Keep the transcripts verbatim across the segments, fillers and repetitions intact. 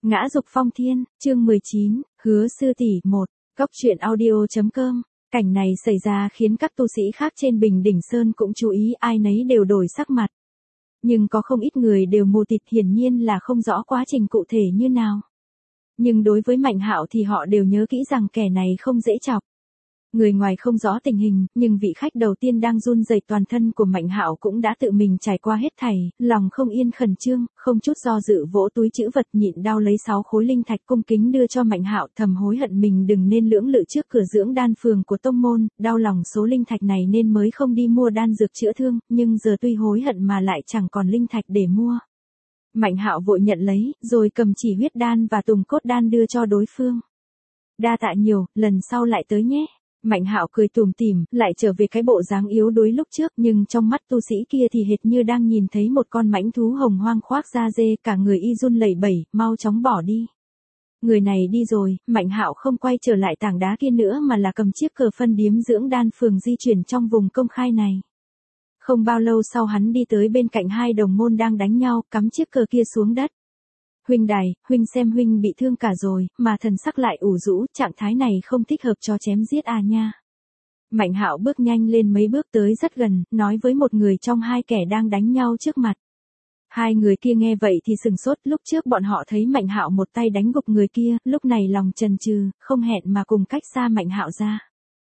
Ngã dục phong thiên, chương mười chín, hứa sư tỷ một, góc truyện audio.com. Cảnh này xảy ra khiến các tu sĩ khác trên Bình Đỉnh Sơn cũng chú ý, ai nấy đều đổi sắc mặt. Nhưng có không ít người đều mù tịt, hiển nhiên là không rõ quá trình cụ thể như nào. Nhưng đối với Mạnh Hạo thì họ đều nhớ kỹ rằng kẻ này không dễ chọc. Người ngoài không rõ tình hình, nhưng vị khách đầu tiên đang run rẩy toàn thân của Mạnh Hạo cũng đã tự mình trải qua hết thảy, lòng không yên khẩn trương, không chút do dự vỗ túi trữ vật nhịn đau lấy sáu khối linh thạch cung kính đưa cho Mạnh Hạo, thầm hối hận mình đừng nên lưỡng lự trước cửa dưỡng đan phường của tông môn, đau lòng số linh thạch này nên mới không đi mua đan dược chữa thương, nhưng giờ tuy hối hận mà lại chẳng còn linh thạch để mua. Mạnh Hạo vội nhận lấy, rồi cầm chỉ huyết đan và tùng cốt đan đưa cho đối phương. Đa tạ nhiều, lần sau lại tới nhé. Mạnh Hạo cười tủm tỉm, lại trở về cái bộ dáng yếu đuối lúc trước, nhưng trong mắt tu sĩ kia thì hệt như đang nhìn thấy một con mãnh thú hồng hoang khoác da dê, cả người y run lẩy bẩy, mau chóng bỏ đi. Người này đi rồi, Mạnh Hạo không quay trở lại tảng đá kia nữa mà là cầm chiếc cờ phân điếm dưỡng đan phường di chuyển trong vùng công khai này. Không bao lâu sau hắn đi tới bên cạnh hai đồng môn đang đánh nhau, cắm chiếc cờ kia xuống đất. Huynh đài, huynh xem huynh bị thương cả rồi, mà thần sắc lại ủ rũ, trạng thái này không thích hợp cho chém giết à nha. Mạnh Hạo bước nhanh lên mấy bước tới rất gần, nói với một người trong hai kẻ đang đánh nhau trước mặt. Hai người kia nghe vậy thì sừng sốt, lúc trước bọn họ thấy Mạnh Hạo một tay đánh gục người kia, lúc này lòng chần chừ, không hẹn mà cùng cách xa Mạnh Hạo ra.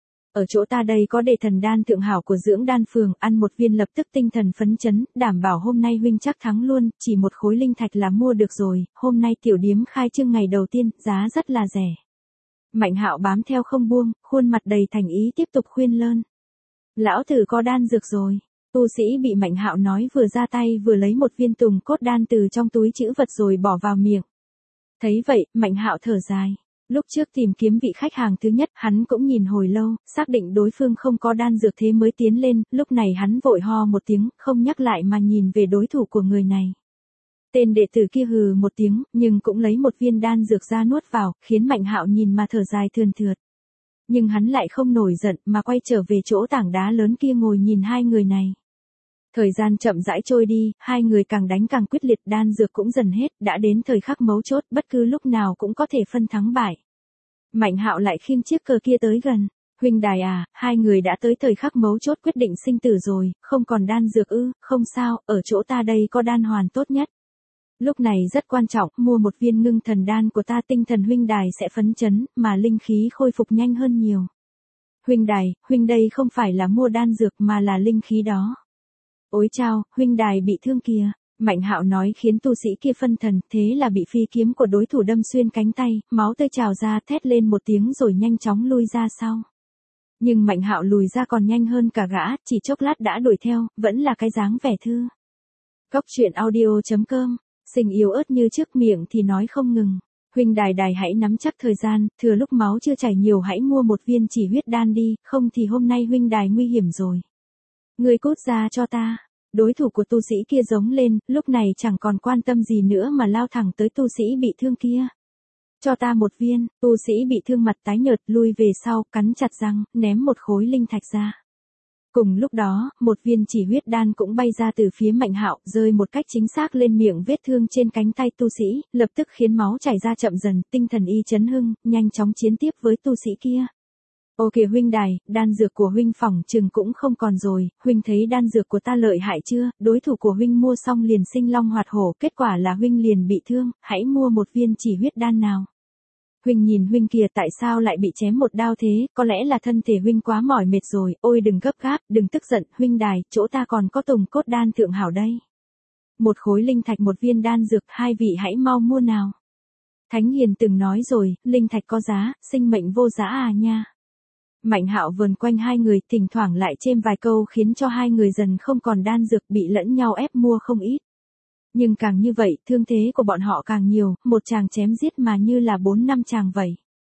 Ở chỗ ta đây có để thần đan thượng hảo của dưỡng đan phường, ăn một viên lập tức tinh thần phấn chấn, đảm bảo hôm nay huynh chắc thắng luôn, chỉ một khối linh thạch là mua được rồi, hôm nay tiểu điếm khai trương ngày đầu tiên, giá rất là rẻ. Mạnh Hạo bám theo không buông, khuôn mặt đầy thành ý tiếp tục khuyên lơn. Lão tử có đan dược rồi. Tu sĩ bị Mạnh Hạo nói vừa ra tay vừa lấy một viên tùng cốt đan từ trong túi trữ vật rồi bỏ vào miệng. Thấy vậy, Mạnh Hạo thở dài. Lúc trước tìm kiếm vị khách hàng thứ nhất, hắn cũng nhìn hồi lâu, xác định đối phương không có đan dược thế mới tiến lên, lúc này hắn vội ho một tiếng, không nhắc lại mà nhìn về đối thủ của người này. Tên đệ tử kia hừ một tiếng, nhưng cũng lấy một viên đan dược ra nuốt vào, khiến Mạnh Hạo nhìn mà thở dài thườn thượt. Nhưng hắn lại không nổi giận mà quay trở về chỗ tảng đá lớn kia ngồi nhìn hai người này. Thời gian chậm rãi trôi đi, hai người càng đánh càng quyết liệt, đan dược cũng dần hết, đã đến thời khắc mấu chốt, bất cứ lúc nào cũng có thể phân thắng bại. Mạnh Hạo lại khiêng chiếc cờ kia tới gần. Huynh đài à, hai người đã tới thời khắc mấu chốt quyết định sinh tử rồi, không còn đan dược ư, không sao, ở chỗ ta đây có đan hoàn tốt nhất. Lúc này rất quan trọng, mua một viên ngưng thần đan của ta, tinh thần huynh đài sẽ phấn chấn, mà linh khí khôi phục nhanh hơn nhiều. Huynh đài, huynh đây không phải là mua đan dược mà là linh khí đó. Ôi chao, huynh đài bị thương kìa. Mạnh Hạo nói khiến tu sĩ kia phân thần, thế là bị phi kiếm của đối thủ đâm xuyên cánh tay, máu tươi trào ra, thét lên một tiếng rồi nhanh chóng lui ra sau. Nhưng Mạnh Hạo lùi ra còn nhanh hơn cả gã, chỉ chốc lát đã đuổi theo, vẫn là cái dáng vẻ thư. Góc truyện audio.com, Sinh yếu ớt như trước, miệng thì nói không ngừng. Huynh đài đài hãy nắm chắc thời gian, thừa lúc máu chưa chảy nhiều hãy mua một viên chỉ huyết đan đi, không thì hôm nay huynh đài nguy hiểm rồi. Ngươi cút ra cho ta. Đối thủ của tu sĩ kia giống lên, lúc này chẳng còn quan tâm gì nữa mà lao thẳng tới tu sĩ bị thương kia. Cho ta một viên, tu sĩ bị thương mặt tái nhợt lui về sau, cắn chặt răng, ném một khối linh thạch ra. Cùng lúc đó, một viên chỉ huyết đan cũng bay ra từ phía Mạnh Hạo, rơi một cách chính xác lên miệng vết thương trên cánh tay tu sĩ, lập tức khiến máu chảy ra chậm dần, tinh thần y chấn hưng, nhanh chóng chiến tiếp với tu sĩ kia. Ô kìa huynh đài, đan dược của huynh phỏng chừng cũng không còn rồi, huynh thấy đan dược của ta lợi hại chưa, đối thủ của huynh mua xong liền sinh long hoạt hổ, kết quả là huynh liền bị thương, hãy mua một viên chỉ huyết đan nào. Huynh nhìn huynh kìa, tại sao lại bị chém một đao thế, có lẽ là thân thể huynh quá mỏi mệt rồi, ôi đừng gấp gáp, đừng tức giận, huynh đài, chỗ ta còn có tùng cốt đan thượng hảo đây. Một khối linh thạch một viên đan dược, hai vị hãy mau mua nào. Thánh hiền từng nói rồi, linh thạch có giá, sinh mệnh vô giá à nha. Mạnh Hạo vờn quanh hai người, thỉnh thoảng lại chêm vài câu khiến cho hai người dần không còn đan dược, bị lẫn nhau ép mua không ít. Nhưng càng như vậy, thương thế của bọn họ càng nhiều, một chàng chém giết mà như là bốn năm chàng vậy.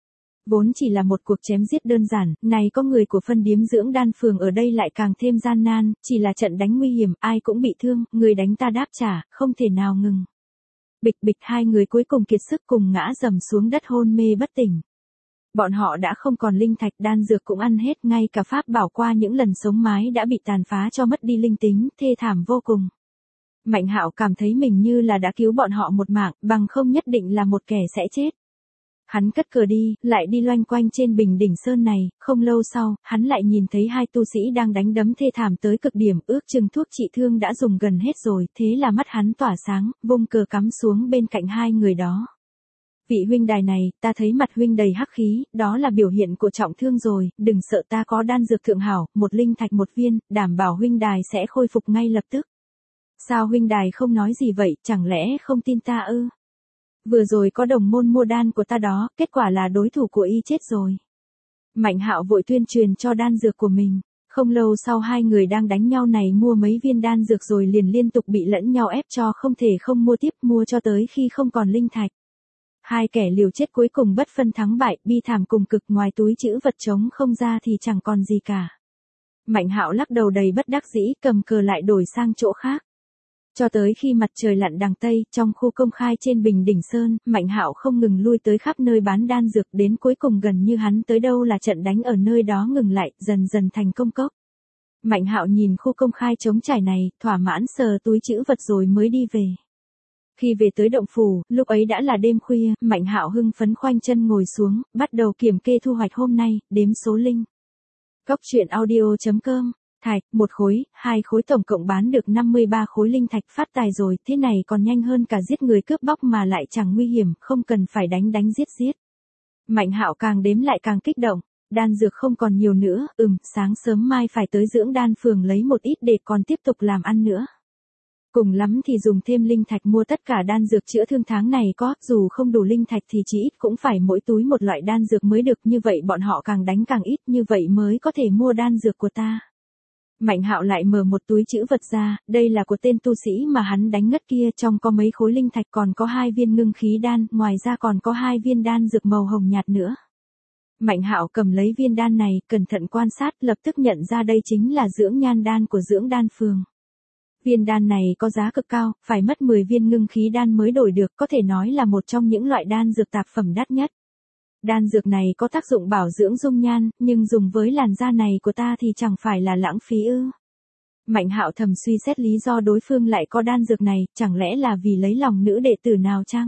Vốn chỉ là một cuộc chém giết đơn giản, này có người của phân điếm dưỡng đan phường ở đây lại càng thêm gian nan, chỉ là trận đánh nguy hiểm, ai cũng bị thương, người đánh ta đáp trả, không thể nào ngừng. Bịch bịch, hai người cuối cùng kiệt sức cùng ngã dầm xuống đất hôn mê bất tỉnh. Bọn họ đã không còn linh thạch, đan dược cũng ăn hết, ngay cả pháp bảo qua những lần sống mái đã bị tàn phá cho mất đi linh tính, thê thảm vô cùng. Mạnh Hạo cảm thấy mình như là đã cứu bọn họ một mạng, bằng không nhất định là một kẻ sẽ chết. Hắn cất cờ đi, lại đi loanh quanh trên bình đỉnh sơn này, không lâu sau, hắn lại nhìn thấy hai tu sĩ đang đánh đấm thê thảm tới cực điểm, ước chừng thuốc trị thương đã dùng gần hết rồi, thế là mắt hắn tỏa sáng, vung cờ cắm xuống bên cạnh hai người đó. Vị huynh đài này, ta thấy mặt huynh đầy hắc khí, đó là biểu hiện của trọng thương rồi, đừng sợ, ta có đan dược thượng hảo, một linh thạch một viên, đảm bảo huynh đài sẽ khôi phục ngay lập tức. Sao huynh đài không nói gì vậy, chẳng lẽ không tin ta ư? Vừa rồi có đồng môn mua đan của ta đó, kết quả là đối thủ của y chết rồi. Mạnh Hạo vội tuyên truyền cho đan dược của mình. Không lâu sau hai người đang đánh nhau này mua mấy viên đan dược rồi liền liên tục bị lẫn nhau ép cho không thể không mua tiếp, mua cho tới khi không còn linh thạch. Hai kẻ liều chết cuối cùng bất phân thắng bại, bi thảm cùng cực, ngoài túi trữ vật trống không ra thì chẳng còn gì cả. Mạnh Hạo lắc đầu đầy bất đắc dĩ, cầm cờ lại đổi sang chỗ khác. Cho tới khi mặt trời lặn đằng Tây, trong khu công khai trên bình đỉnh sơn, Mạnh Hạo không ngừng lui tới khắp nơi bán đan dược, đến cuối cùng gần như hắn tới đâu là trận đánh ở nơi đó ngừng lại, dần dần thành công cốc. Mạnh Hạo nhìn khu công khai trống trải này, thỏa mãn sờ túi trữ vật rồi mới đi về. Khi về tới động phủ, lúc ấy đã là đêm khuya, Mạnh Hạo hưng phấn khoanh chân ngồi xuống, bắt đầu kiểm kê thu hoạch hôm nay, đếm số linh. Cốc truyện audio chấm com. Thạch, một khối, hai khối, tổng cộng bán được năm mươi ba khối linh thạch, phát tài rồi, thế này còn nhanh hơn cả giết người cướp bóc mà lại chẳng nguy hiểm, không cần phải đánh đánh giết giết. Mạnh Hạo càng đếm lại càng kích động, đan dược không còn nhiều nữa, ừm, sáng sớm mai phải tới dưỡng đan phường lấy một ít để còn tiếp tục làm ăn nữa. Cùng lắm thì dùng thêm linh thạch mua tất cả đan dược chữa thương tháng này có, dù không đủ linh thạch thì chỉ ít cũng phải mỗi túi một loại đan dược mới được, như vậy bọn họ càng đánh càng ít, như vậy mới có thể mua đan dược của ta. Mạnh Hạo lại mở một túi trữ vật ra, đây là của tên tu sĩ mà hắn đánh ngất kia, trong có mấy khối linh thạch, còn có hai viên ngưng khí đan, ngoài ra còn có hai viên đan dược màu hồng nhạt nữa. Mạnh Hạo cầm lấy viên đan này, cẩn thận quan sát, lập tức nhận ra đây chính là dưỡng nhan đan của dưỡng đan phường. Viên đan này có giá cực cao, phải mất mười viên ngưng khí đan mới đổi được, có thể nói là một trong những loại đan dược tạp phẩm đắt nhất. Đan dược này có tác dụng bảo dưỡng dung nhan, nhưng dùng với làn da này của ta thì chẳng phải là lãng phí ư? Mạnh Hạo thầm suy xét lý do đối phương lại có đan dược này, chẳng lẽ là vì lấy lòng nữ đệ tử nào chăng?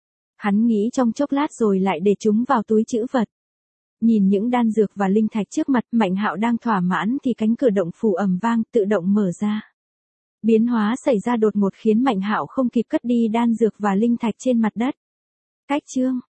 Hắn nghĩ trong chốc lát rồi lại để chúng vào túi trữ vật. Nhìn những đan dược và linh thạch trước mặt, Mạnh Hạo đang thỏa mãn thì cánh cửa động phủ ầm vang, tự động mở ra. Biến hóa xảy ra đột ngột khiến Mạnh Hạo không kịp cất đi đan dược và linh thạch trên mặt đất. Cách chương